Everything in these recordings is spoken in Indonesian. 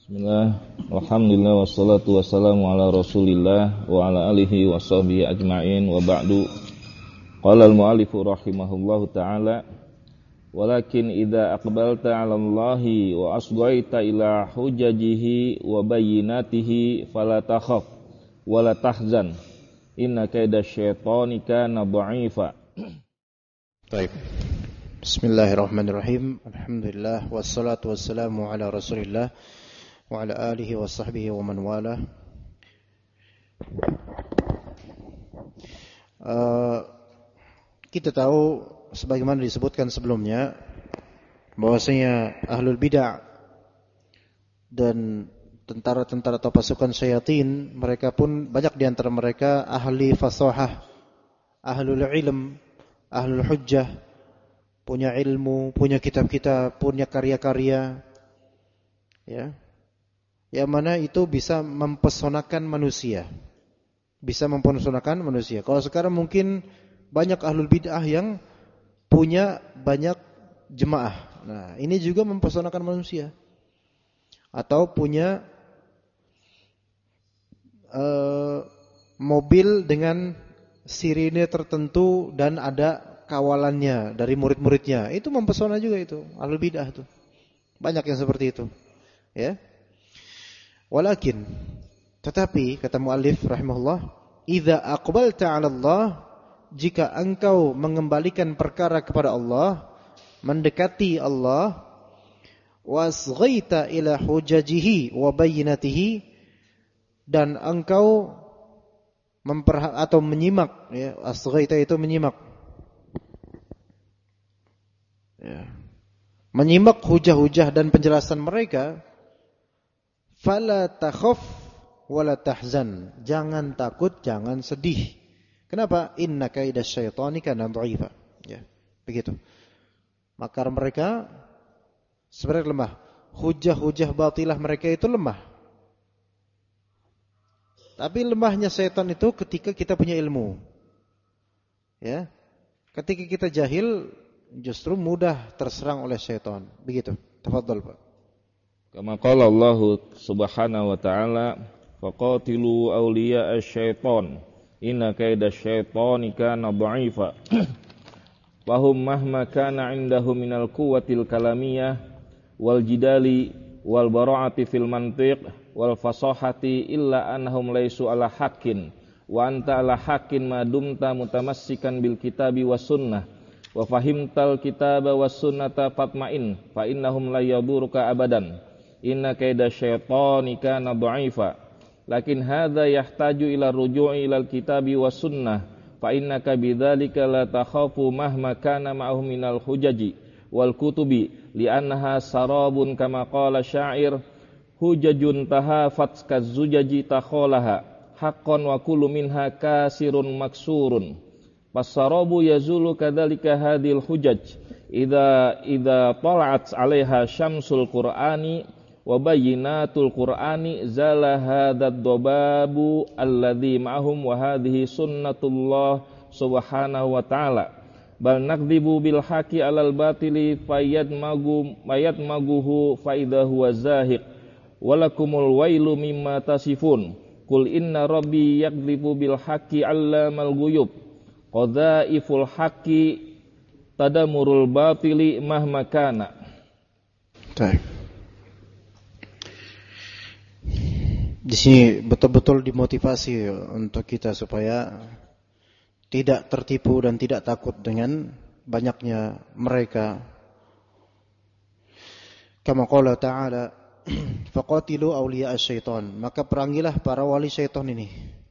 Bismillah, alhamdulillah, wassalatu wassalamu ala rasulillah wa ala alihi wa sahbihi ajma'in wa ba'du. Qala al-mu'alifu rahimahullahu ta'ala, walakin idha aqbalta ala Allahi wa asgaita ila hujajihi wa bayyinatihi fala takhaf wa la tahzan inna kaida syaitani kana dha'ifa. Baik. Bismillahirrahmanirrahim. Alhamdulillah wassalatu wassalamu ala rasulillah wa ala alihi wa sahbihi wa man wala. Kita tahu sebagaimana disebutkan sebelumnya bahwasanya ahlul bid'ah dan tentara-tentara atau pasukan syaitan, mereka pun banyak di antara mereka ahli fasahah, ahlul ilm, ahlul hujjah, punya ilmu, punya kitab-kitab, punya karya-karya, ya. Yang mana itu bisa mempesonakan manusia. Bisa mempesonakan manusia. Kalau sekarang mungkin banyak ahlul bid'ah yang punya banyak jemaah. Nah, ini juga mempesonakan manusia. Atau punya mobil dengan sirine tertentu dan ada kawalannya dari murid-muridnya. Itu mempesona juga itu, ahlul bid'ah itu. Banyak yang seperti itu. Ya. Walakin, tetapi kata muallif rahimahullah, idza aqbalta 'ala Allah, jika engkau mengembalikan perkara kepada Allah, mendekati Allah, wasghaita ila hujajihi wa bayyinatihi, dan engkau atau menyimak, ya, asghaita itu menyimak. Ya. Menyimak hujah-hujah dan penjelasan mereka, fala takhaf wala tahzan, jangan takut, jangan sedih. Kenapa? Inna kaidas syaitani kana dha'ifa. Ya, begitu. Makar mereka sebenarnya lemah. Hujah-hujah batilah mereka itu lemah. Tapi lemahnya syaitan itu ketika kita punya ilmu. Ya. Ketika kita jahil, justru mudah terserang oleh syaitan. Begitu. Tafadhal, Pak. Kama qala Allah subhanahu wa ta'ala, faqatilu awliya asy-syaitan inna kaida syaitani kana dha'ifa. Wahum mahma kana indahum minal quwwatil kalamiyah wal jidali wal bara'ati fil mantiq wal fasahati illa annahum laisu ala haqqin wa anta ala haqqin ma dumta mutamassikan bil kitabi was sunnah wa fahimtal kitaba was sunnata fatma'in fa innahum la yaduruka abadan. Inna kaida syaitani kana dha'ifa. Lakin hadza yahtaju ila ruju'i ilal kitabi was sunnah fa innaka bidzalika la takhafu mahma kana ma'ahum minal hujaji wal kutubi li'annaha sarabun kama qala syair hujajun tahafat kazujaji takhalaha haqqan wa kullu minha kasirun maksurun. Fasarabu yazulu kadzalika hadhil hujaj idza tala'at 'alaiha syamsul qur'ani wa bayyinatul qur'ani zala hadzal dababu alladzi ma'hum wa hadhihi sunnatullah subhanahu wa ta'ala bal nakdzibu bil haqqi 'alal batili fayadmaguhu fa idza huwa zahiq walakumul wailu mimma tasifun qul inna rabbi yakdzibu bil haqqi 'allamal ghuyub qadhaiful haqqi tadamurul batili mahma kana. Baik. Di sini betul-betul dimotivasi untuk kita supaya tidak tertipu dan tidak takut dengan banyaknya mereka. Kama qala ta'ala, faqatilu awliya asy-syaitan, maka perangilah para wali syaitan ini.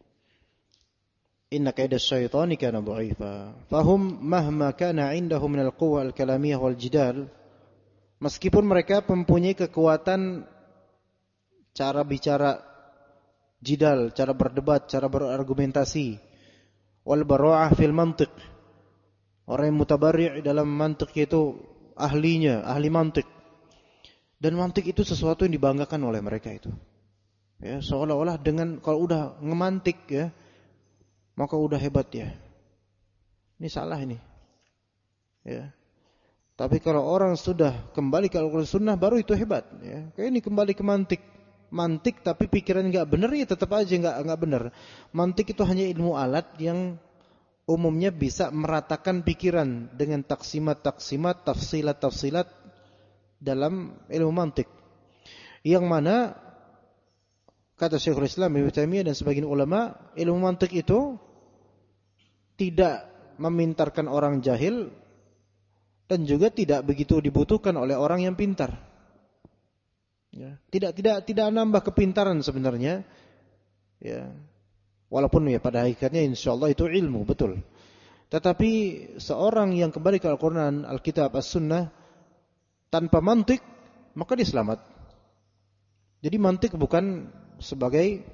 Inna kaidas syaitani kana dha'ifa. Fahum mahma kana 'indahum minal quwwa al-kalamiyah wal jidal, meskipun mereka mempunyai kekuatan cara bicara, jidal, cara berdebat, cara berargumentasi, wal bara'ah fil mantiq, orang yang mutabarri' dalam mantiq itu ahlinya, ahli mantiq. Dan mantiq itu sesuatu yang dibanggakan oleh mereka itu. Ya, seolah-olah dengan kalau udah ngemantik ya, maka udah hebat ya. Ini salah ini. Ya. Tapi kalau orang sudah kembali ke Al-Quran Sunnah, baru itu hebat. Ya. Kayak ini kembali ke mantik. mantik tapi pikiran enggak benar, ya tetap aja enggak benar. Mantik itu hanya ilmu alat yang umumnya bisa meratakan pikiran dengan taksimat-taksimat, tafsilat-tafsilat dalam ilmu mantik. Yang mana kata Syekhul Islam Ibnu Taimiyah dan sebagian ulama, ilmu mantik itu tidak memintarkan orang jahil dan juga tidak begitu dibutuhkan oleh orang yang pintar. Ya, tidak nambah kepintaran sebenarnya. Ya. Walaupun ya pada hakikatnya insyaallah itu ilmu, betul. Tetapi seorang yang kembali ke Al-Qur'an, Alkitab, As-Sunnah tanpa mantik, maka dia selamat. Jadi mantik bukan sebagai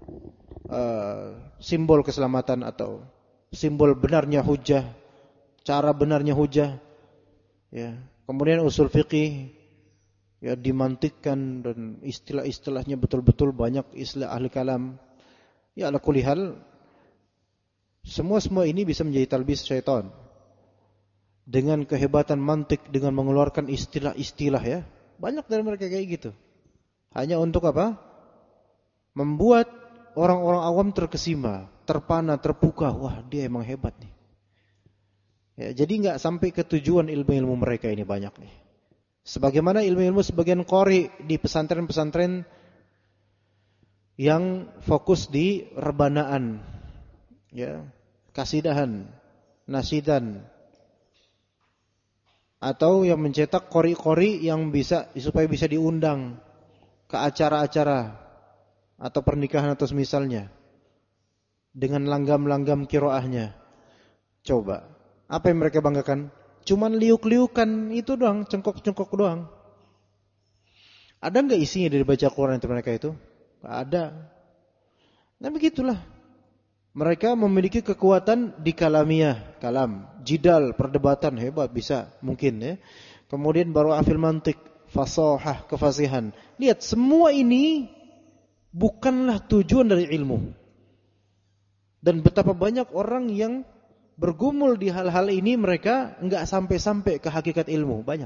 simbol keselamatan atau simbol benarnya hujah, cara benarnya hujah. Ya. Kemudian usul fikih ya dimantikkan dan istilah-istilahnya betul-betul banyak istilah ahli kalam. Ya ala kulli hal semua ini bisa menjadi talbis syaitan. Dengan kehebatan mantik, dengan mengeluarkan istilah-istilah ya. Banyak dari mereka kayak gitu. Hanya untuk apa? Membuat orang-orang awam terkesima, terpana, terpukau. Wah, dia emang hebat nih. Ya, jadi enggak sampai ke tujuan ilmu-ilmu mereka ini banyak nih. Sebagaimana ilmu-ilmu sebagian qori di pesantren-pesantren yang fokus di rebanaan, ya, kasidahan, nasidan, atau yang mencetak qori-qori yang bisa supaya bisa diundang ke acara-acara atau pernikahan atau semisalnya dengan langgam-langgam qiraahnya. Coba, apa yang mereka banggakan? Cuman liuk-liukan itu doang, cengkok-cengkok doang. Ada enggak isinya dari baca Quran itu mereka itu? Enggak ada. Nah begitulah. Mereka memiliki kekuatan di kalamiah, kalam, jidal, perdebatan hebat bisa, mungkin ya. Kemudian baru afil mantik, fasahah, kefasihan. Lihat, semua ini bukanlah tujuan dari ilmu. Dan betapa banyak orang yang bergumul di hal-hal ini, mereka enggak sampai-sampai ke hakikat ilmu, banyak.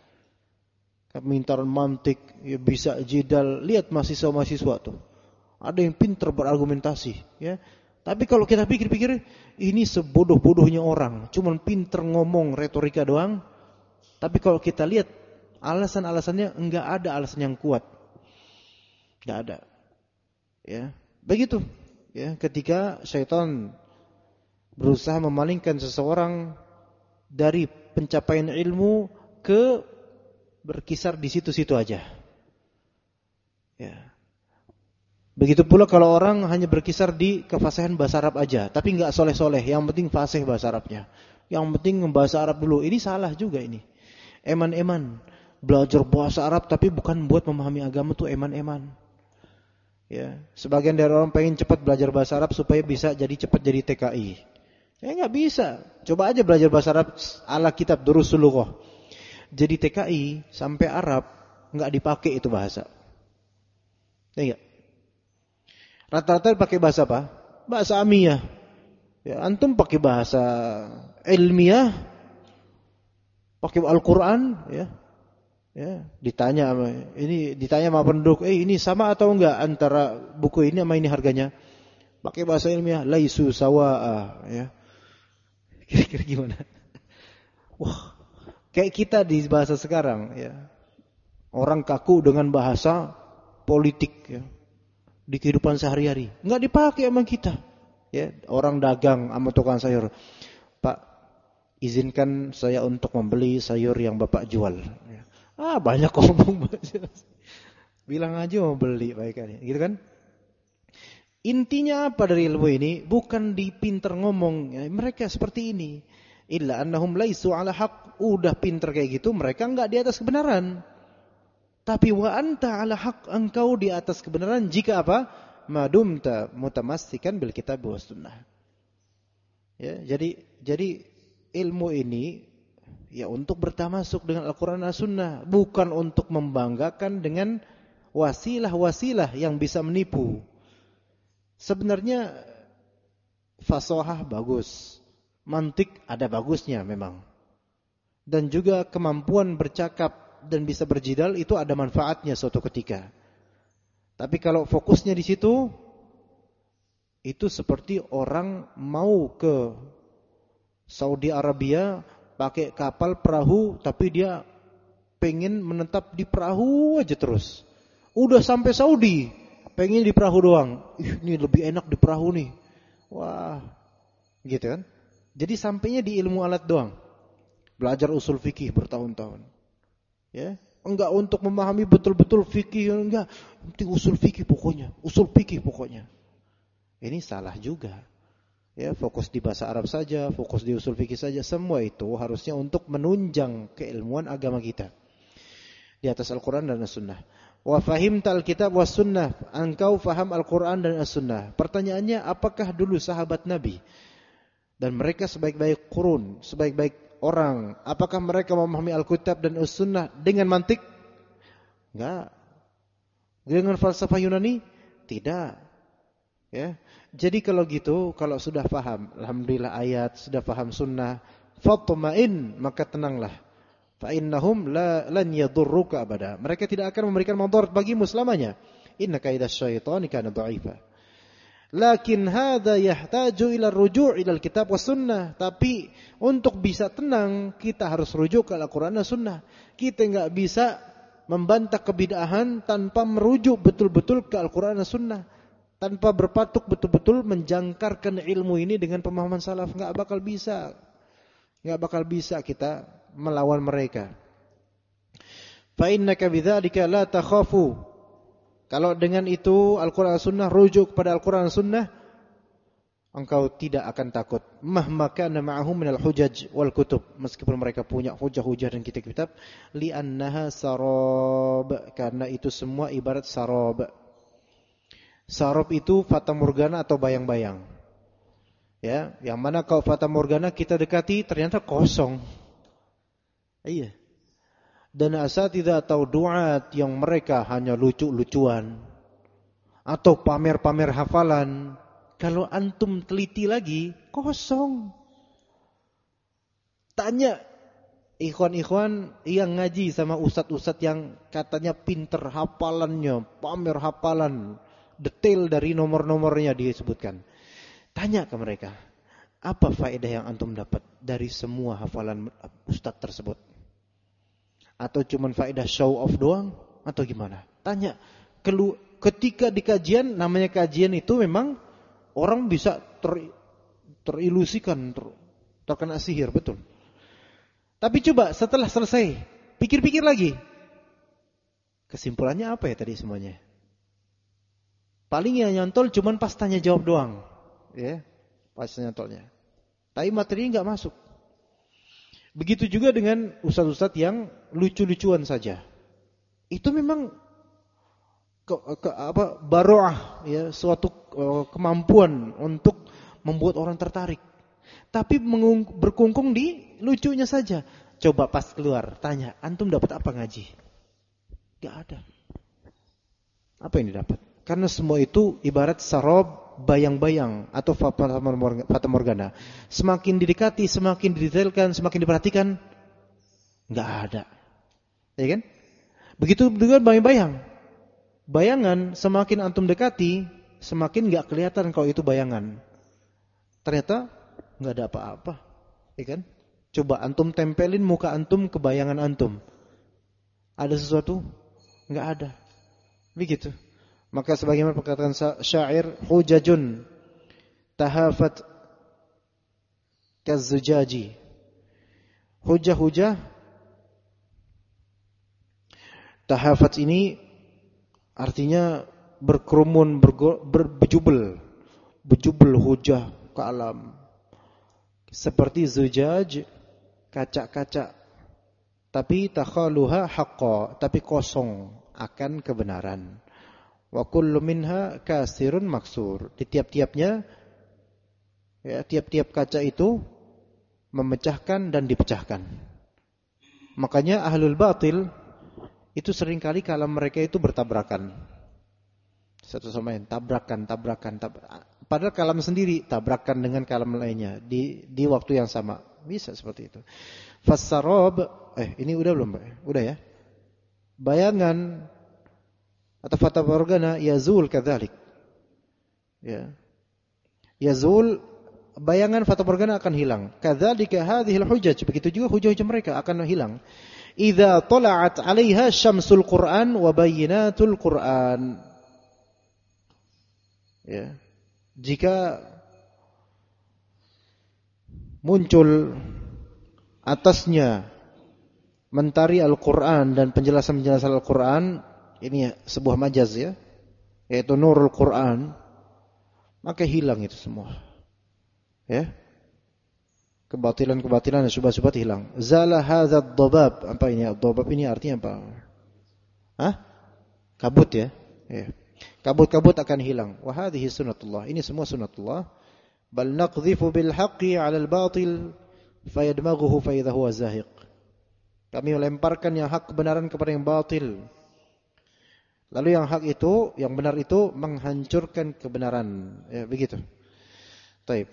Kemintaran mantik, ya bisa jidal. Lihat mahasiswa-mahasiswa tuh. Ada yang pintar berargumentasi, ya. Tapi kalau kita pikir-pikir, ini sebodoh-bodohnya orang, cuman pintar ngomong retorika doang. Tapi kalau kita lihat alasan-alasannya, enggak ada alasan yang kuat. Enggak ada. Ya, begitu. Ya, ketika syaitan berusaha memalingkan seseorang dari pencapaian ilmu ke berkisar di situ-situ aja. Ya. Begitu pula kalau orang hanya berkisar di kefasihan bahasa Arab aja, tapi enggak soleh-soleh, yang penting fasih bahasa Arabnya. Yang penting bahasa Arab dulu. Ini salah juga ini. Eman-eman. Belajar bahasa Arab tapi bukan buat memahami agama, tuh eman-eman. Ya, sebagian dari orang pengen cepat belajar bahasa Arab supaya bisa cepat jadi TKI. Ya enggak bisa. Coba aja belajar bahasa Arab ala kitab Durusul Lughah. Jadi TKI sampai Arab enggak dipakai itu bahasa. Ya enggak? Rata-rata pakai bahasa apa? Bahasa amiyah. Ya, antum pakai bahasa ilmiah, pakai Al-Qur'an, ya. Ya, ditanya sama penduduk, ini sama atau enggak antara buku ini sama ini harganya? Pakai bahasa ilmiah, laisu sawaa, ya. Kira-kira gimana? Wah, kayak kita di bahasa sekarang, ya. Orang kaku dengan bahasa politik, ya. Di kehidupan sehari-hari enggak dipakai sama kita, ya. Orang dagang sama tukang sayur, Pak, izinkan saya untuk membeli sayur yang Bapak jual, ya. Banyak ngomong, bilang aja mau beli, baik gitu kan. Intinya apa dari ilmu ini? Bukan dipinter ngomong, ya. Mereka seperti ini, illa annahum laisu ala haq. Udah pinter kayak gitu, mereka enggak di atas kebenaran. Tapi wa anta ala haq, engkau di atas kebenaran jika apa? Madumta mutamassikan bil kitab was sunnah. Ya, jadi ilmu ini ya untuk bertamasuk dengan Al-Qur'an dan As-Sunnah, bukan untuk membanggakan dengan wasilah-wasilah yang bisa menipu. Sebenarnya fasahah bagus, mantik ada bagusnya memang. Dan juga kemampuan bercakap dan bisa berjidal itu ada manfaatnya suatu ketika. Tapi kalau fokusnya di situ, itu seperti orang mau ke Saudi Arabia pakai kapal perahu, tapi dia pengen menetap di perahu aja terus. Udah sampai Saudi, pengen di perahu doang. Ini lebih enak di perahu nih. Wah, gitu kan? Jadi sampainya di ilmu alat doang. Belajar usul fikih bertahun-tahun. Ya, enggak untuk memahami betul-betul fikih, enggak. Penting usul fikih pokoknya, usul fikih pokoknya. Ini salah juga. Ya, fokus di bahasa Arab saja, fokus di usul fikih saja, semua itu harusnya untuk menunjang keilmuan agama kita di atas Al-Qur'an dan As-Sunnah. Wa fahimta al-kitab was sunnah, engkau faham Al-Qur'an dan As-Sunnah. Pertanyaannya, apakah dulu sahabat Nabi dan mereka sebaik-baik qurun, sebaik-baik orang, apakah mereka memahami Al-Kitab dan As-Sunnah dengan mantik? Enggak. Dengan falsafah Yunani? Tidak. Ya. Jadi kalau gitu, kalau sudah paham alhamdulillah ayat, sudah paham sunnah, fatma'in, maka tenanglah. Fa innahum lan yadurruka abada. Mereka tidak akan memberikan madarat bagimu selamanya. Inna kaidash syaitani kana dha'ifa. Lakin hadza yahtaju ila ruju' ila alkitab was sunnah. Tapi untuk bisa tenang, kita harus rujuk ke Al-Qur'an dan Sunnah. Kita enggak bisa membantah kebid'ahan tanpa merujuk betul-betul ke Al-Qur'an dan Sunnah. Tanpa berpatuk betul-betul menjangkarkan ilmu ini dengan pemahaman salaf, enggak bakal bisa. Enggak bakal bisa kita melawan mereka. Fa innaka bidzalika la takhafu. Kalau dengan itu Al-Qur'an Sunnah, rujuk kepada Al-Qur'an Sunnah, engkau tidak akan takut. Mahma kana ma'ahum minal hujaj wal kutub, meskipun mereka punya hujah-hujah dan kitab-kitab, li'annaha sarab, karena itu semua ibarat sarab. Sarab itu fata morgana atau bayang-bayang. Ya, yang mana kalau fata morgana kita dekati ternyata kosong. Iya. Dan asatidzah atau duat yang mereka hanya lucu-lucuan atau pamer-pamer hafalan, kalau antum teliti lagi kosong. Tanya ikhwan-ikhwan yang ngaji sama ustadz-ustadz yang katanya pinter hafalannya, pamer hafalan, detail dari nomor-nomornya disebutkan. Tanya ke mereka, apa faedah yang antum dapat dari semua hafalan ustadz tersebut? Atau cuma faedah show off doang? Atau gimana? Tanya. Ketika di kajian, namanya kajian itu memang orang bisa terilusikan, terkena sihir, betul. Tapi coba setelah selesai, pikir-pikir lagi. Kesimpulannya apa ya tadi semuanya? Paling yang nyantol cuma pas tanya jawab doang. Ya, pas nyantolnya. Tapi materinya enggak masuk. Begitu juga dengan ustadz-ustadz yang lucu-lucuan saja. Itu memang baroah, ya, suatu kemampuan untuk membuat orang tertarik. Tapi berkungkung di lucunya saja. Coba pas keluar, tanya, antum dapat apa ngaji? Gak ada. Apa yang didapat? Karena semua itu ibarat sarab, bayang-bayang atau fata morgana. Semakin didekati, semakin didetailkan, semakin diperhatikan, enggak ada. Ya kan? Begitu juga bayang-bayang. Bayangan semakin antum dekati, semakin enggak kelihatan kalau itu bayangan. Ternyata enggak ada apa-apa. Ya kan? Coba antum tempelin muka antum ke bayangan antum. Ada sesuatu? Enggak ada. Begitu. Maka sebagaimana perkataan syair, hujajun tahafat kazzujaji. Hujah-hujah tahafat ini artinya berkerumun, berbejubel hujah ke alam. Seperti zujaj, kaca-kaca. Tapi takhaluha haqqa, tapi kosong akan kebenaran. Wa kullu minha kasirun maksur. Di tiap-tiapnya, ya, tiap-tiap kaca itu memecahkan dan dipecahkan. Makanya ahlul batil itu seringkali kalam mereka itu bertabrakan. Satu sama lain, tabrakan. Padahal kalam sendiri tabrakan dengan kalam lainnya di waktu yang sama. Bisa seperti itu. Fassarab, ini udah belum, Pak? Udah ya? Bayangan atau fata morgana, yazul kadzalik. Ya. Yazul, bayangan fata morgana akan hilang. Kadzalika hadhil hujaj, begitu juga hujah-hujah mereka akan hilang. Idza tala'at 'alaiha syamsul Qur'an wa bayyinatul Qur'an. Ya. Jika muncul atasnya mentari Al-Qur'an dan penjelasan-penjelasan Al-Qur'an, ini sebuah majaz ya, yaitu nurul Qur'an, maka hilang itu semua. Ya. Kebatilan-kebatilan dan syubhat-syubhat hilang. Zala hadzal dhabab. Apa ini? Dhabab ini artinya apa? Hah? Kabut ya. Ya. Kabut-kabut akan hilang. Wa hadhihi sunnatullah. Ini semua sunnatullah. Bal naqdhifu bil haqqi 'ala al batil fayadmaghuhu fa idza huwa zahiq. Kami melemparkan yang hak kebenaran kepada yang batil. Lalu yang hak itu, yang benar itu menghancurkan kebenaran. Ya, begitu. Baik.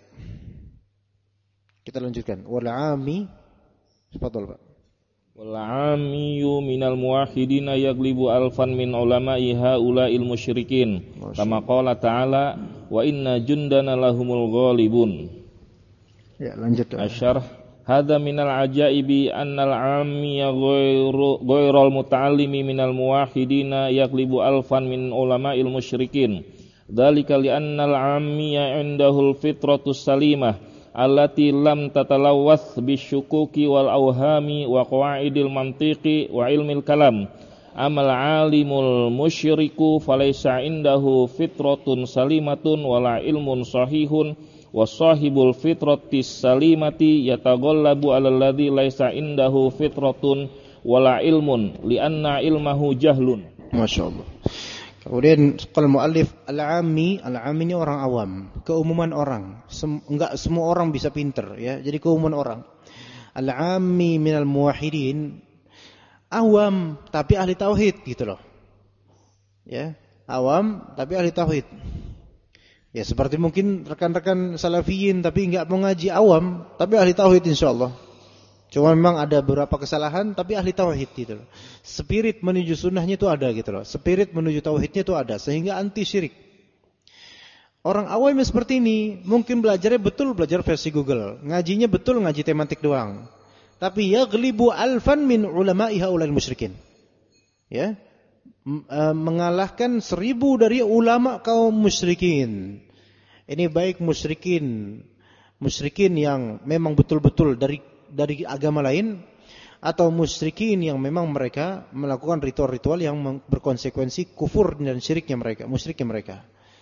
Kita lanjutkan. Wal 'ami. Tafadhol, Pak. Wal 'amiyyu minal muwahhidina yaglibu alfan min ulama'i haula'il musyrikin. Kama qala ta'ala wa inna jundana lahumul ghalibun. Ya, lanjut. Asyarh hadza minal ajaibi annal 'amiyya ghairal muta'allimi minal muwahhidina yaglibu alfan min ulama'il musyrikin. Dzalika li annal 'amiyya 'indahul fitratus salimah allati lam tatalawwath bisyukuki wal awhami wa qawaidil mantiqi wa ilmil kalam. Amal 'alimul musyriku falaysa 'indahu fitratun salimatun wala ilmun sahihun. Wasahibul fitratis salimati yataghallabu 'alal ladzi laisa indahu fitratun wala ilmun li'anna ilmahu jahlun. Masyaallah. Kemudian qala muallif al-'ammi ini orang awam, keumuman orang. Enggak semua orang bisa pinter ya. Jadi keumuman orang. Al-'ammi minal muwahhidin, awam tapi ahli tauhid gitu loh. Ya, awam tapi ahli tauhid. Ya seperti mungkin rekan-rekan salafiyin tapi enggak mengaji, awam tapi ahli tauhid insyaallah. Cuma memang ada beberapa kesalahan tapi ahli tauhid gitu loh. Spirit menuju sunnahnya itu ada gitu loh. Spirit menuju tauhidnya itu ada sehingga anti syirik. Orang awam yang seperti ini mungkin belajarnya betul belajar versi Google, ngajinya betul ngaji tematik doang. Tapi yaghlibu alfan min ulama'i haula'il musyrikin. Ya. Mengalahkan 1000 dari ulama kaum musyrikin. Ini baik musyrikin yang memang betul-betul dari agama lain, atau musyrikin yang memang mereka melakukan ritual-ritual yang berkonsekuensi kufur dan syiriknya mereka, musyriknya mereka.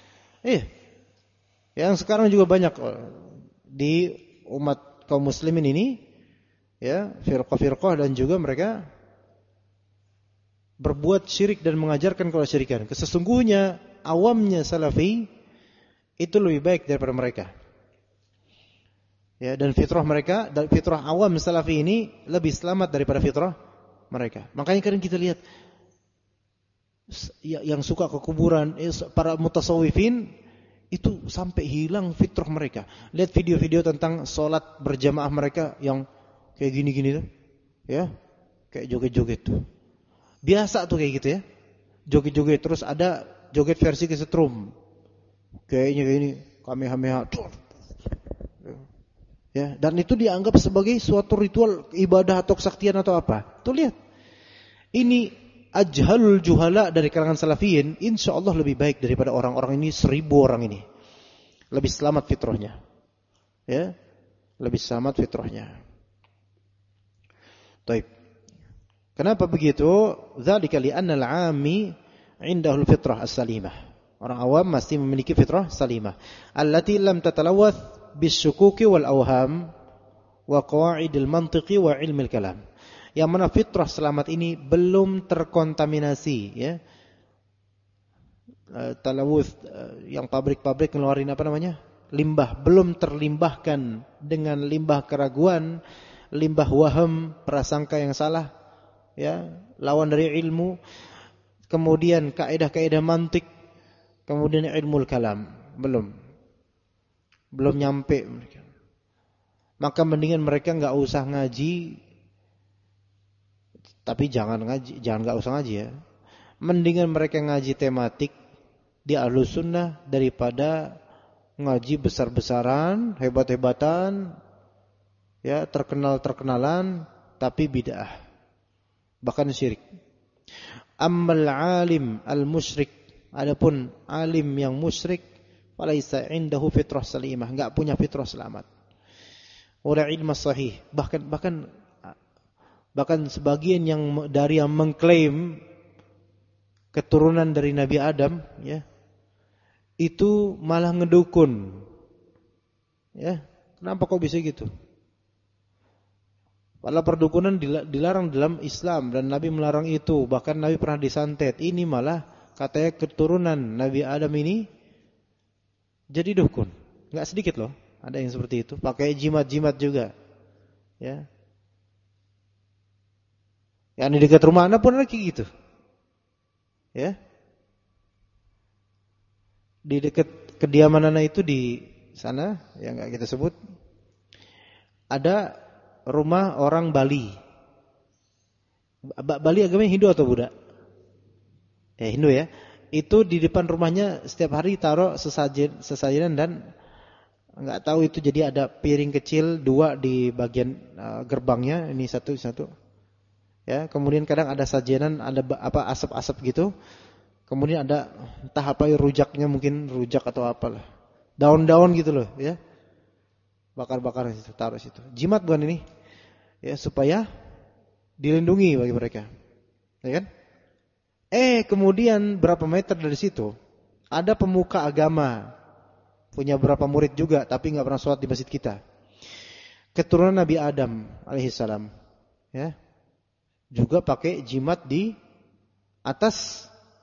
Yang sekarang juga banyak di umat kaum muslimin ini, ya, firqah-firqah dan juga mereka berbuat syirik dan mengajarkan kesyirikan. Sesungguhnya awamnya salafi itu lebih baik daripada mereka. Ya, dan fitrah mereka, dan fitrah awam salafi ini lebih selamat daripada fitrah mereka. Makanya kadang kita lihat yang suka ke kuburan, para mutasawwifin itu sampai hilang fitrah mereka. Lihat video-video tentang sholat berjamaah mereka yang kayak gini-gini tuh. Ya, kayak joget-joget tuh. Biasa tuh kayak gitu ya. Joget-joget, terus ada joget versi kesetrum. Kayaknya kayak ini kamehameha. Ya, dan itu dianggap sebagai suatu ritual ibadah atau kesaktian atau apa. Tuh lihat. Ini ajhalul juhala dari kalangan salafiyin, insyaallah lebih baik daripada orang-orang ini, 1000 orang ini. Lebih selamat fitrahnya. Ya. Lebih selamat fitrahnya. Baik. Kenapa begitu? Dzalika li'anna al-'ammi 'indahul fitrah as-salimah. Orang awam masih memiliki fitrah salimah, allati lam tatalawath bisyukuki wal awham wa qawaidil mantiqi wa ilmil kalam. Yang mana fitrah selamat ini belum terkontaminasi, ya. Talawuth, yang pabrik-pabrik ngeluarin apa namanya? Limbah, belum terlimbahkan dengan limbah keraguan, limbah waham, prasangka yang salah. Ya, lawan dari ilmu, kemudian kaidah-kaidah mantik, kemudian ilmu kalam, belum nyampe mereka. Maka mendingan mereka enggak usah ngaji, tapi jangan enggak usah ngaji ya. Mendingan mereka ngaji tematik di Ahlus Sunnah daripada ngaji besar-besaran, hebat-hebatan, ya, terkenal-terkenalan tapi bid'ah, bahkan syirik. Ammal alim al-musyrik, adapun alim yang musyrik, falaisa indahu fitrah salimah, enggak punya fitrah selamat. Wala ilmu sahih, bahkan sebagian yang mengklaim keturunan dari Nabi Adam, ya, itu malah ngedukun. Ya, kenapa kok bisa gitu? Padahal perdukunan dilarang dalam Islam dan Nabi melarang itu, bahkan Nabi pernah disantet. Ini malah katanya keturunan Nabi Adam ini jadi dukun. Enggak sedikit loh, ada yang seperti itu, pakai jimat-jimat juga. Ya. Yang di dekat rumah Anda pun ada kayak gitu. Ya. Di dekat kediaman Anda itu di sana, yang enggak kita sebut, ada rumah orang Bali. Bali agamanya Hindu atau Buddha? Hindu ya. Itu di depan rumahnya setiap hari taruh sesajian dan enggak tahu itu jadi ada piring kecil 2 di bagian gerbangnya, ini satu. Ya, kemudian kadang ada sajenan, ada asap-asap gitu. Kemudian ada entah apa rujaknya, mungkin rujak atau apalah. Daun-daun gitu loh, ya. Bakar-bakar situ, taruh situ. Jimat bukan ini? Ya, supaya dilindungi bagi mereka. Ya kan? Kemudian berapa meter dari situ ada pemuka agama, punya berapa murid juga, tapi enggak pernah sholat di masjid kita. Keturunan Nabi Adam alaihissalam, ya, juga pakai jimat di atas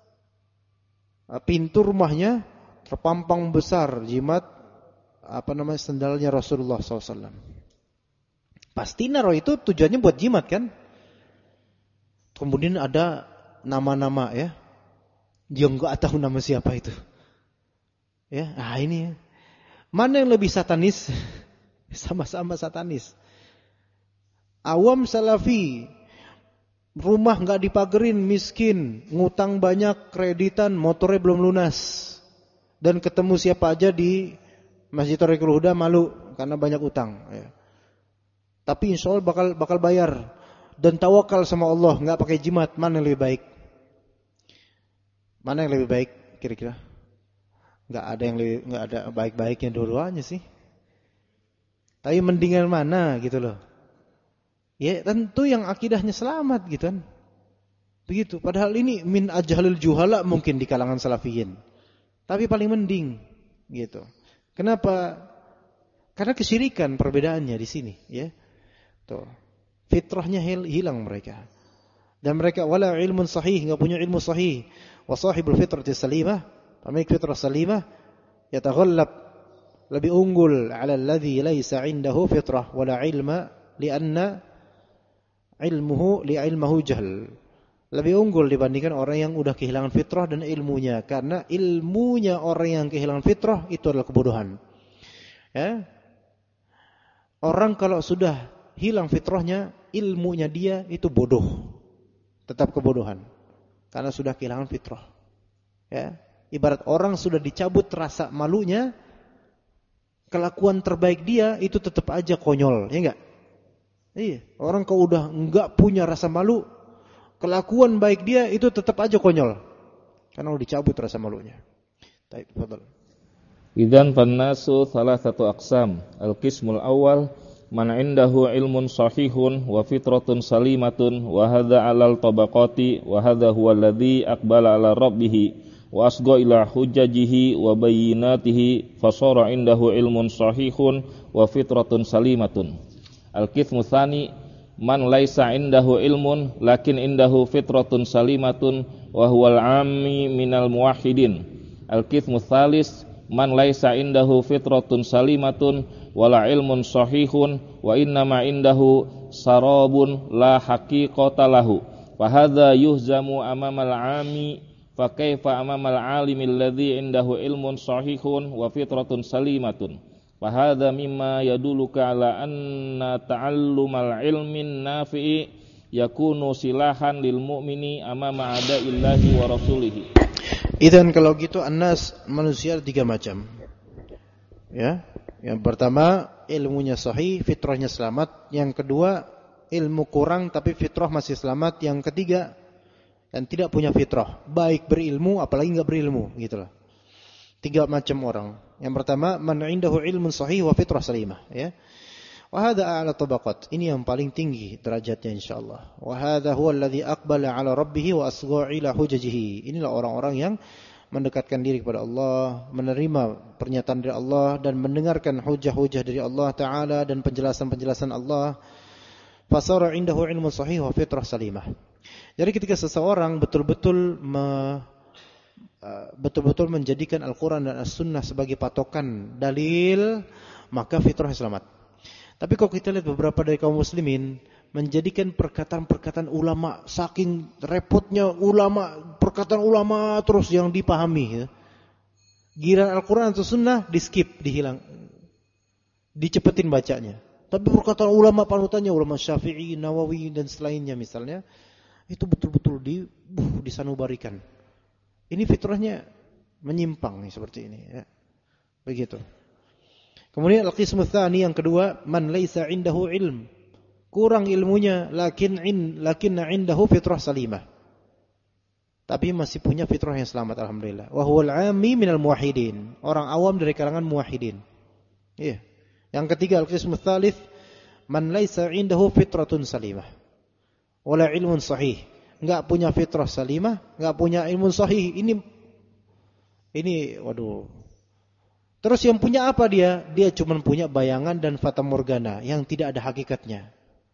pintu rumahnya, terpampang besar jimat sendalnya Rasulullah SAW. Pasti naruh itu tujuannya buat jimat kan? Kemudian ada nama-nama, ya, dia enggak tahu nama siapa itu. Ya, ini mana yang lebih satanis? Sama-sama satanis. Awam salafi, rumah enggak dipagerin, miskin, ngutang banyak, kreditan, motornya belum lunas, dan ketemu siapa aja di Masjid Thariqul Huda malu karena banyak utang. Ya. Tapi insya Allah bakal bayar dan tawakal sama Allah, enggak pakai jimat. Mana yang lebih baik? Mana yang lebih baik kira-kira? Enggak ada baik-baiknya dua-duanya sih. Tapi mendingan mana gitu loh. Ya tentu yang akidahnya selamat gitu kan. Begitu. Padahal ini min ajhalil juhala mungkin di kalangan salafiyin. Tapi paling mending gitu. Kenapa? Karena kesyirikan perbedaannya di sini, ya. Tuh. Fitrahnya hilang mereka. Dan mereka wala ilmun sahih, enggak punya ilmu sahih. Wa sahibul fitrati salimah, pemilik fitrah salimah yataghallab, lebih unggul ala alladhi laysa indahu fitrah wala ilma lianna ilmuhu jahl. Lebih unggul dibandingkan orang yang udah kehilangan fitrah dan ilmunya, karena ilmunya orang yang kehilangan fitrah itu adalah kebodohan. Ya. Orang kalau sudah hilang fitrahnya, ilmunya dia itu bodoh. Tetap kebodohan. Karena sudah kehilangan fitrah. Ya. Ibarat orang sudah dicabut rasa malunya, kelakuan terbaik dia itu tetap aja konyol, ya enggak? Iya, orang kalau udah enggak punya rasa malu, kelakuan baik dia itu tetap aja konyol. Karena udah dicabut rasa malunya. Baik, fadhal. Idzan fannasu thalathatu aqsam. Al-qismul awal man indahu ilmun sahihun wa fitratun salimatun wa hadza 'alal tabaqati wa hadza huwa alladhi aqbala 'ala rabbih wa asqa ila hujjajihi wa bayyinatihi fasara indahu ilmun sahihun wa fitratun salimatun. Al-qismu tsani man laisa indahu ilmun lakin indahu fitratun salimatun wa huwal 'ammi minal muwahhidin. Al-qismu tsalis man laisa indahu fitratun salimatun wala ilmun sahihun wa innama indahu sarabun la haqiqata lahu fa hadza yuhzamu amamal 'ami fa kaifa amamal 'alimil ladzi indahu ilmun sahihun wa fitratun salimatun fa hadza mimma yadulluka ala anna ta'allumal ilmin nafi'i yakunu silahan lil mu'mini amama a'da'illahi wa rasulihi. Idzan kalau gitu annas manusia 3 macam. Ya. Yang pertama ilmunya sahih, fitrahnya selamat. Yang kedua ilmu kurang tapi fitrah masih selamat. Yang ketiga dan tidak punya fitrah, baik berilmu apalagi enggak berilmu, gitulah. 3 macam orang. Yang pertama man indahu ilmun sahih wa fitrah salimah, ya. Wa hadha a'la tabaqat. Ini yang paling tinggi derajatnya insyaallah. Wa hadha huwa alladhi aqbala 'ala rabbih wa asgha' ila hujajihi. Inilah orang-orang yang mendekatkan diri kepada Allah, menerima pernyataan dari Allah dan mendengarkan hujah-hujah dari Allah taala dan penjelasan-penjelasan Allah. Fasara 'indahu 'ilmun sahih wa fitrah salimah. Jadi ketika seseorang betul-betul menjadikan Al-Quran dan As-Sunnah sebagai patokan dalil, maka fitrah selamat. Tapi kalau kita lihat beberapa dari kaum muslimin menjadikan perkataan-perkataan ulama, saking repotnya ulama, perkataan ulama terus yang dipahami, ya. Giliran Al-Quran atau Sunnah di skip, dihilang, dicepetin bacanya. Tapi perkataan ulama panutannya, ulama Syafi'i, Nawawi dan selainnya misalnya, itu betul-betul disanubarikan. Ini fitrahnya menyimpang nih seperti ini, ya. Begitu. Kemudian al-qismu tsani yang kedua, man laisa indahu ilm. Kurang ilmunya lakinna indahu fitrah salimah. Tapi masih punya fitrah yang selamat alhamdulillah. Wa huwal 'ammi minal muwahhidin. Orang awam dari kalangan muwahhidin. Iya. Yang ketiga al-qismu tsalits, man laisa indahu fitratun salimah. Wala ilmun sahih. Enggak punya fitrah salimah, enggak punya ilmu sahih. Ini waduh. Terus yang punya apa dia? Dia cuma punya bayangan dan fata morgana yang tidak ada hakikatnya.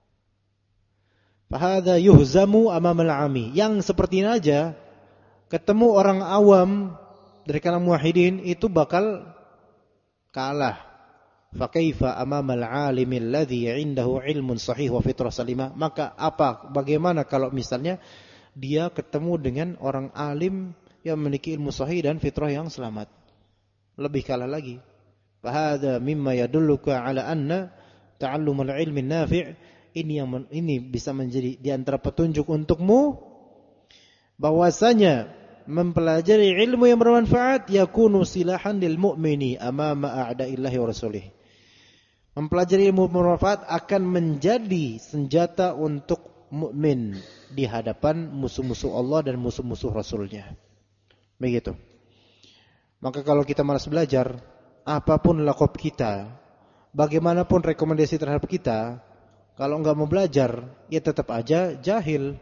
Fahadha yuhzamu amamal 'ami. Yang seperti ini aja ketemu orang awam dari kalangan muwahhidin itu bakal kalah. Fa kaifa amamal 'alimil ladzi 'indahu 'ilmun sahih wa fitrah salimah? Maka bagaimana kalau misalnya dia ketemu dengan orang alim yang memiliki ilmu sahih dan fitrah yang selamat? Lebih kalah lagi. Fahadha mimma yadulluka 'ala anna ta'allumul 'ilmi nafi'. Ini bisa menjadi di antara petunjuk untukmu bahwasanya mempelajari ilmu yang bermanfaat yakunu silahan lil mu'mini amama a'da'illahi wa rasulih. Mempelajari ilmu bermanfaat akan menjadi senjata untuk mukmin di hadapan musuh-musuh Allah dan musuh-musuh Rasulnya. Begitu. Maka kalau kita malas belajar, apapun lakop kita, bagaimanapun rekomendasi terhadap kita, kalau enggak mau belajar, ya tetap aja jahil.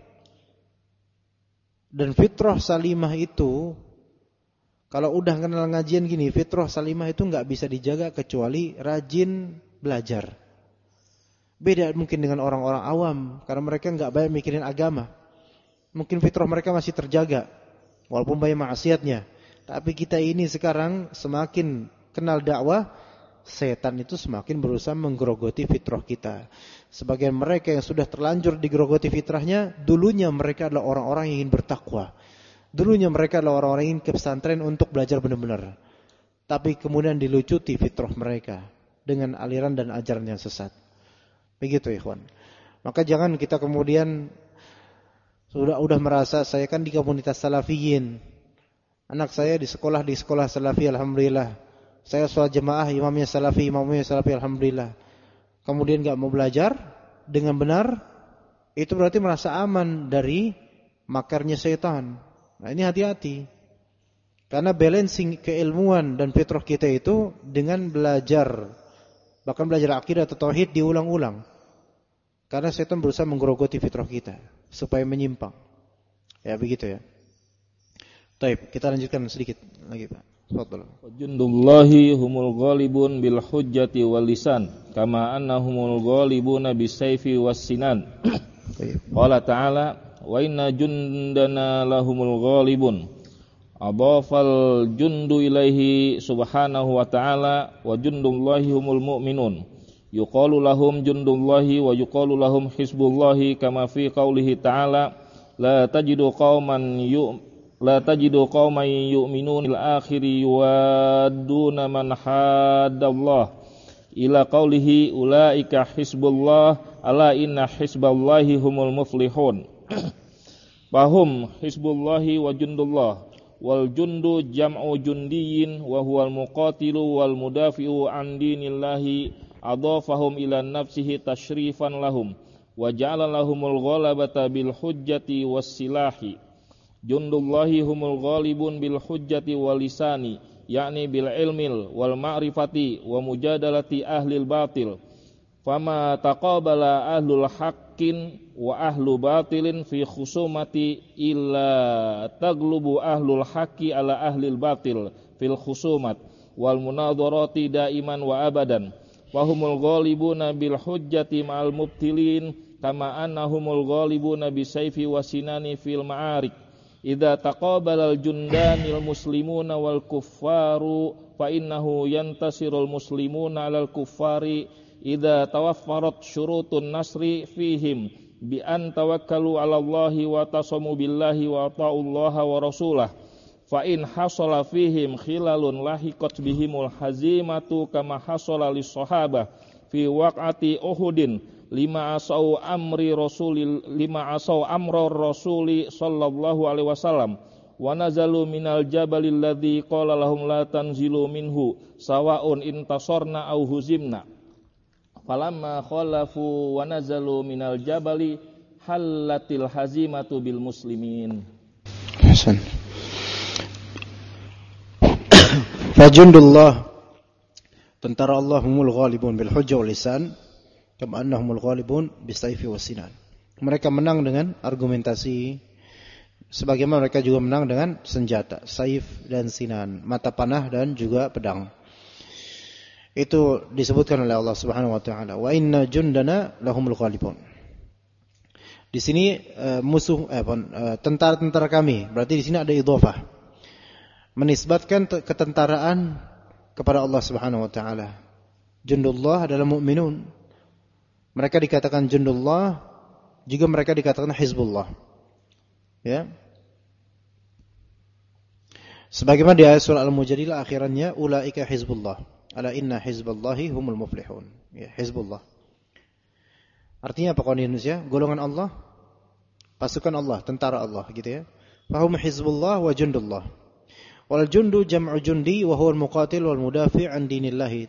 Dan fitrah salimah itu, kalau udah kenal ngajian gini, fitrah salimah itu enggak bisa dijaga kecuali rajin belajar. Beda mungkin dengan orang-orang awam, karena mereka enggak banyak mikirin agama. Mungkin fitrah mereka masih terjaga, walaupun banyak maksiatnya. Tapi kita ini sekarang semakin kenal dakwah, setan itu semakin berusaha menggerogoti fitrah kita. Sebagian mereka yang sudah terlanjur digerogoti fitrahnya, dulunya mereka adalah orang-orang yang ingin bertakwa. Dulunya mereka adalah orang-orang yang ingin ke pesantren untuk belajar benar-benar. Tapi kemudian dilucuti fitrah mereka dengan aliran dan ajaran yang sesat. Begitu ikhwan. Maka jangan kita kemudian udah merasa saya kan di komunitas salafiyin. Anak saya di sekolah salafi alhamdulillah. Saya sholat jemaah imamnya salafi alhamdulillah. Kemudian enggak mau belajar dengan benar, itu berarti merasa aman dari makarnya setan. Nah, ini hati-hati. Karena balancing keilmuan dan fitrah kita itu dengan belajar, bahkan belajar akidah atau tauhid diulang-ulang. Karena setan berusaha menggerogoti fitrah kita supaya menyimpang. Ya begitu ya. Baik, kita lanjutkan sedikit lagi, Pak. Tafadhal. Jundullahi humul ghalibun bil hujjati wal lisan, kama annahumul ghalibuna bis sayfi was sinan. Qala ta'ala, wa inna jundana lahumul ghalibun. Adhafal jundu ilaihi subhanahu wa ta'ala, wa jundullahi humul mu'minun. Yuqalu lahum jundullahi wa yuqalu lahum hizbullahi, kama fi qaulihi ta'ala, la tajidu qauman yu'minuna bil akhiri yuwadduna man haddallah ila qaulihi ulaika hizbullah ala inna hizballahi humul muflihun. Fahum hizbullahi wa jundullah wal jundu jam'u jundiyin wa huwal muqatilu wal mudafi'u an dinillahi adafahum ila nafsihi tashrifan lahum wa ja'ala lahumul ghalabata bil hujjati was silahi. Jundullahi humul ghalibun bil hujjati wal lisani yakni bil ilmil wal ma'rifati wa mujadalati ahlil batil. Fama taqabala ahlul haqqin wa ahlu batilin fi khusumati illa taglubu ahlul haqqi ala ahlil batil fil khusumat wal munadharati daiman wa abadan. Fahumul ghalibuna bil hujjati ma'al mubtilin kama annahumul ghalibuna bisayfi wasinani fil ma'arik. Idza taqabala al-jundanil muslimuna wal kuffaru fa innahu yantasirul muslimuna 'alal kuffari idza tawaffarat syurutun nasri fihim bi an tawakkalu 'ala Allahi wa tasamu billahi wa ta'ullaha wa rasulah. Fa in hasala fihim khilalun lahiqat bihimul hazimatu kama hasala lis sahabah fi waqati Uhudin lima asau amra rasuli sallallahu alaihi wasallam wa nazalu minal jabalil ladzi qala lahum la tanzilu minhu sawaun intasorna au huzimna. Falamma khalafu wa nazalu minal jabali halatil hazimatu bil muslimin. Hasan. Fajundullah, tentara Allah humul ghalibun bil hujjah wal lisan kama annahumul ghalibun bisayfi wasinan. Mereka menang dengan argumentasi sebagaimana mereka juga menang dengan senjata, saif dan sinan, mata panah dan juga pedang. Itu disebutkan oleh Allah Subhanahu wa taala, wa inna jundana lahumul ghalibun. Di sini tentara-tentara kami, berarti di sini ada idhofah. Menisbatkan ketentaraan kepada Allah Subhanahu wa taala. Jundullah adalah mu'minun. Mereka dikatakan jundullah, juga mereka dikatakan hizbullah. Ya. Sebagaimana di ayat surah Al-Mujadilah akhirannya ulaika hizbullah. Ala inna hizballahi humul muflihun. Ya, hizbullah. Artinya apa kalau di Indonesia? Golongan Allah, pasukan Allah, tentara Allah gitu ya. Fahum hizbullah wa jundullah. Wal jundu jam'u jundi wa huwa al-muqatil wal mudafi' an dinillah.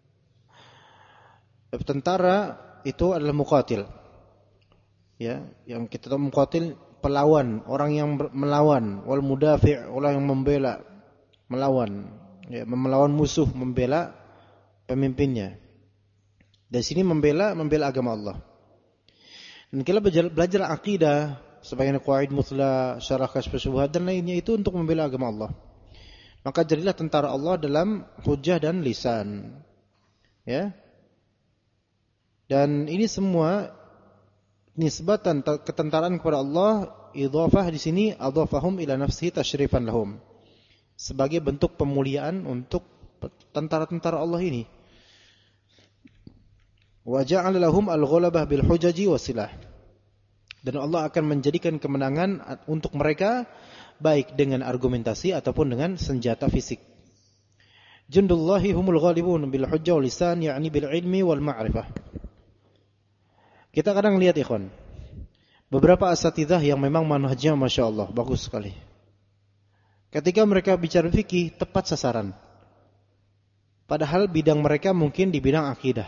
Tentara itu adalah muqatil. Ya, yang kita tahu muqatil pelawan, orang yang melawan, wal mudafi' orang yang membela, melawan, ya, melawan musuh, membela pemimpinnya. Dari sini membela agama Allah. Dan kita belajar akidah sebagian qawaid muthla, syarah kasyf syubhat dan lainnya itu untuk membela agama Allah. Maka jadilah tentara Allah dalam hujjah dan lisan. Ya. Dan ini semua nisbatan ketentaraan kepada Allah, idhafah di sini adhafahum ila nafsihi tasyrifan lahum. Sebagai bentuk pemuliaan untuk tentara-tentara Allah ini. Wa ja'ala lahum al-ghalabah bil hujaji wasilah. Dan Allah akan menjadikan kemenangan untuk mereka baik dengan argumentasi ataupun dengan senjata fisik. Jundullahi humul ghalibun bil hujjah wal lisan yakni bil ilmi wal ma'rifah. Kita kadang lihat ikhwan, beberapa asatidzah yang memang manhajnya Masya Allah bagus sekali. Ketika mereka bicara fikih tepat sasaran. Padahal bidang mereka mungkin di bidang akidah.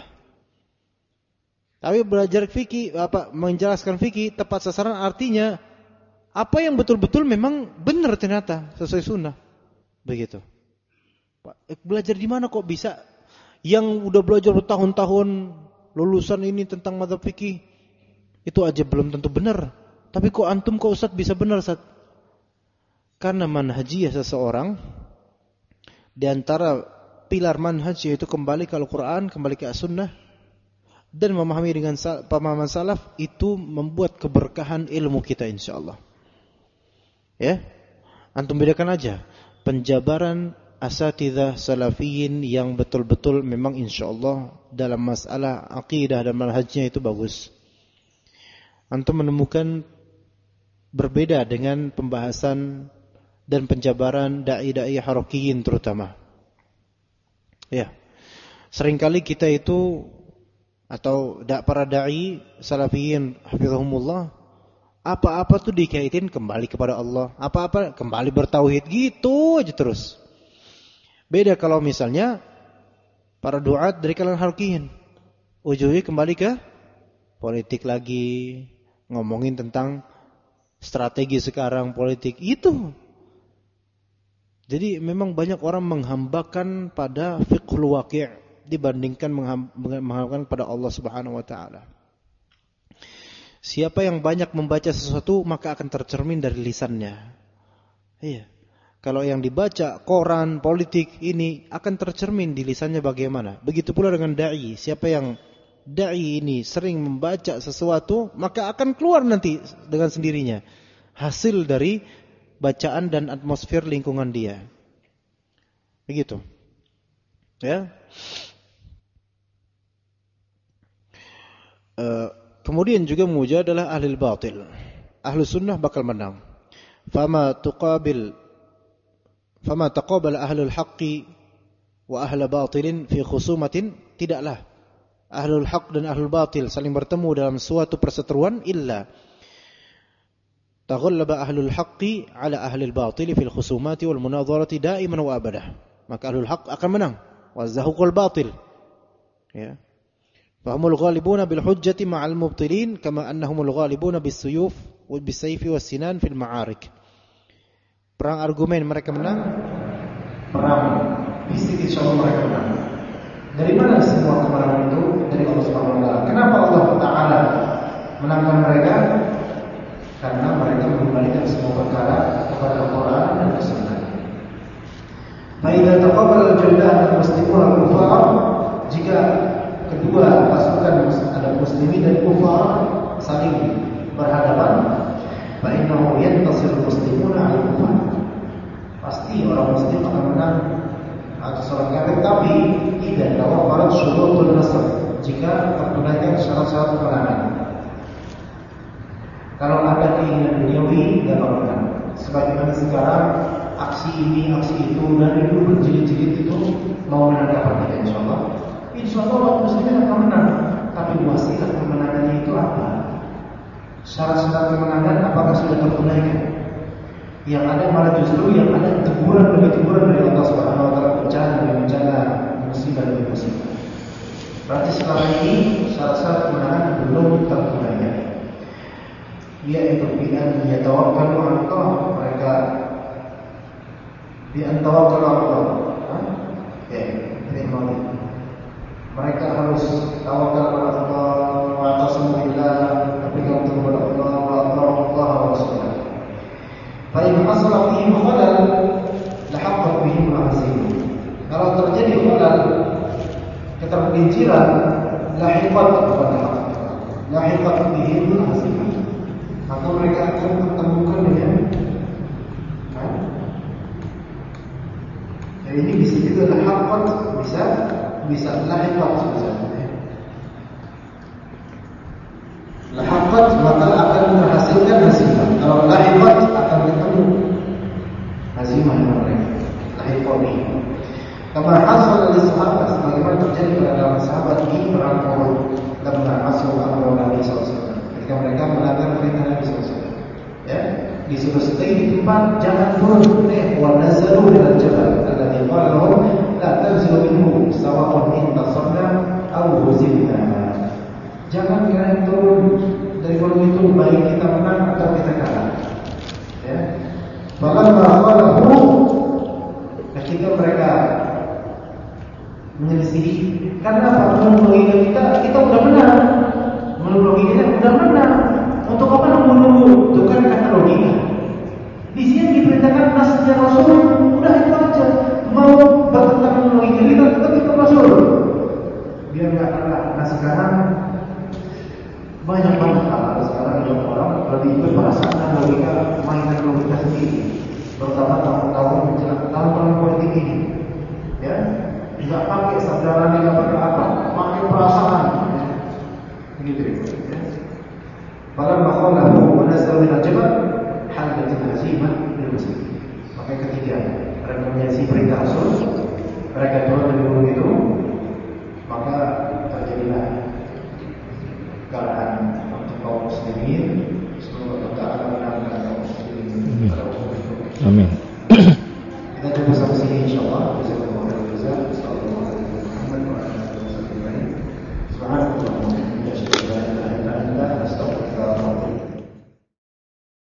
Tapi belajar fikih, menjelaskan fikih tepat sasaran artinya apa yang betul-betul memang benar ternyata sesuai sunnah. Begitu. Belajar di mana kok bisa yang udah belajar bertahun-tahun lulusan ini tentang mazhab fikih itu aja belum tentu benar. Tapi kok antum kok Ustaz bisa benar Ustaz? Karena manhajiyah seseorang di antara pilar manhaj yaitu kembali ke Al-Qur'an, kembali ke As-Sunnah dan memahami dengan pemahaman salaf itu membuat keberkahan ilmu kita insyaallah. Ya. Antum bedakan aja penjabaran asatidzah salafiyin yang betul-betul memang insyaallah dalam masalah akidah dan manhajnya itu bagus. Antum menemukan berbeda dengan pembahasan dan penjabaran dai-dai harakiyin terutama. Ya. seringkali kita itu atau para dai salafiyin hafizahumullah, apa-apa tuh dikaitin kembali kepada Allah, apa-apa kembali bertauhid gitu aja terus. Beda kalau misalnya para duat dari kalangan halqiyin, ujungnya kembali ke politik lagi, ngomongin tentang strategi sekarang politik itu. Jadi memang banyak orang menghambakan pada fiqhul waqi' dibandingkan menghambakan pada Allah Subhanahu wa taala. Siapa yang banyak membaca sesuatu maka akan tercermin dari lisannya. Iya. Kalau yang dibaca koran, politik ini akan tercermin di lisannya bagaimana. Begitu pula dengan dai. Siapa yang dai ini sering membaca sesuatu maka akan keluar nanti dengan sendirinya hasil dari bacaan dan atmosfer lingkungan dia. Begitu. Ya. Kemudian juga mujadalah ahlul batil. Ahlus sunnah bakal menang. Fama taqabala ahlul haqqi wa ahlul batilin fi khusumatin, tidaklah ahlul haqq dan ahlul batil saling bertemu dalam suatu perseteruan illa taghallaba ahlul haqqi ala ahlil batili fil khusumati wal munadharati daiman wa abadah. Maka ahlul haqq akan menang wa zahuqul batil. Ya. Fahumul ghalibuna bil hujjati ma'al mubtilin kama annahumul ghalibuna bis suyuf wa bis sayfi was sinan fil ma'arik. Perang argumen mereka menang, perang fisik insyaallah mereka menang. Dari mana semua kemenangan itu? Dari Allah Subhanahu wa taala. Kenapa Allah Taala menangkan mereka? Karena mereka mengembalikan semua perkara kepada Al-Qur'an dan Sunnah. Fa idza taqabbala al-juldan al-muslimun al-kuffar, jika kedua pasukan ada muslimin dan kufar saling berhadapan, fa innahu yantasir muslimuna 'ala kufar, pasti orang muslim akan menang atas orang kafir. Tapi tidak tawaffarat syurutul nasr, jika tertunaikan syarat-syarat kemenangan. Kalau ada keinginan duniawi dapat menang, sebagaimana sekarang aksi ini aksi itu dan itu berjilid-jilid itu mau menang apa tidak, insyaallah. Insyaallah orang muslimin akan menang. Tapi wasilah kemenangannya itu apa? Syarat-syarat kemenangan apakah sudah tertunaikan? Yang ada malah justru yang ada teguran demi teguran dari Allah Subhanahu wa taala, bencana demi bencana, musibah demi musibah. Berarti selama ini syarat-syarat kemenangan belum tertunaikan. Yaitu bi'an yatawakkalu 'ala Allah, mereka bi'an tawakkalu 'ala Allah. Mereka harus tawakal kepada Allah, wa tasbibillah, berpegang teguh kepada Allah, wa Allah wa Rasulullah. Fa in hasala fihi khalal, lahaqqat bihi al-hazim. Kalau terjadi khalal, ketergelinciran, lahiqat bihi al-hazim. Maka mereka akan bertemukan dengan jadi ini bisa juga lahiqat, bisa lahiqat, lahiqat maka akan menghasilkan hazimah. Kalau lahiqat akan bertemu hazimah dengan mereka. Lahiqat ini kama hasal li sahabat, sebagaimana terjadi pada sahabat di perang Uhud, lamma masuk amru Nabi sallallahu alaihi wasallam, ketika mereka melanggar perintah Nabi sallallahu alaihi wasallam, ya, disuruh stay di tempat, jangan turun, wa nazalu minal jabal alladhi qala lahum la tanzilu minhu sawa'un intasarna aw huzimna. Jangan kalian turun dari gunung itu, baik kita menang atau kita kalah. Ya. Bahkan qalahu, ketika mereka menyelisihi, karena apa? Menurut logika kita udah menang. Menurut logika kita udah menang. Untuk apa nunggu-nunggu? Itu kan kata logika. Di sini diperintahkan nasnya Rasul, udah itu aja. Mau bertentangan dengan logika kita, tetap ikut Rasul. Biar nggak kalah. Nah sekarang banyak banget hal sekarang yang orang lebih ikut perasaan dan logika, mainan logika sendiri. Terutama tahun-tahun menjelang tahun politik ini, ya, nggak pakai sadaran, nggak pakai apa, pakai perasaan, ya. Begitu, ya. Bahkan makhluklahu menazal min al-jabal halatul hazimah lil muslimin. Maka ketiga, mereka menyaksikan perintah Rasul, mereka turun dari gunung itu,